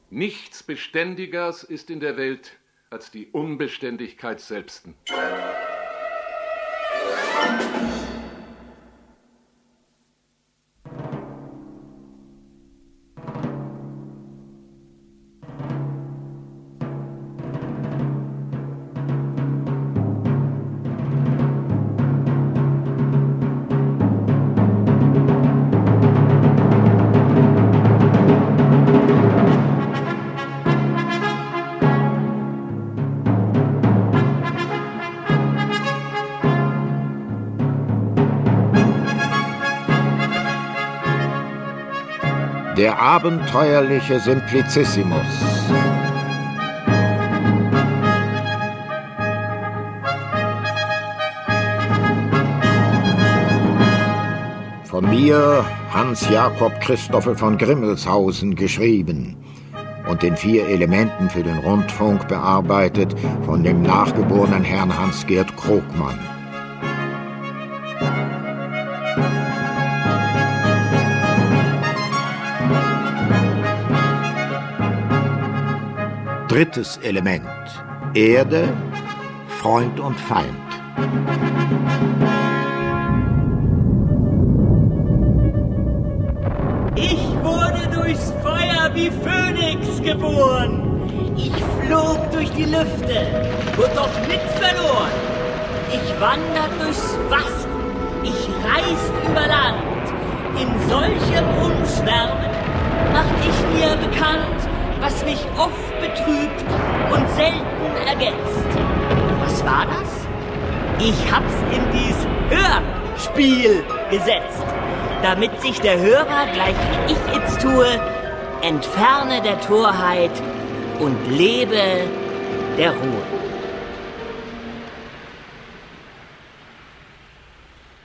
Nichts Beständigers ist in der Welt als die Unbeständigkeit selbsten. Der abenteuerliche Simplicissimus. Von mir, Hans Jakob Christoffel von Grimmelshausen, geschrieben und in 4 Elementen für den Rundfunk bearbeitet von dem nachgeborenen Herrn Hans-Gerd Krogmann. Drittes Element: Erde, Freund und Feind. Ich wurde durchs Feuer wie Phönix geboren. Ich flog durch die Lüfte und doch mit verloren. Ich wandert durchs Wasser, ich reist über Land. In solchem Umschwärmen macht ich mir bekannt, was mich oft betrübt und selten ergetzt. Was war das? Ich hab's in dies Hörspiel gesetzt, damit sich der Hörer, gleich wie ich jetzt tue, entferne der Torheit und lebe der Ruhe.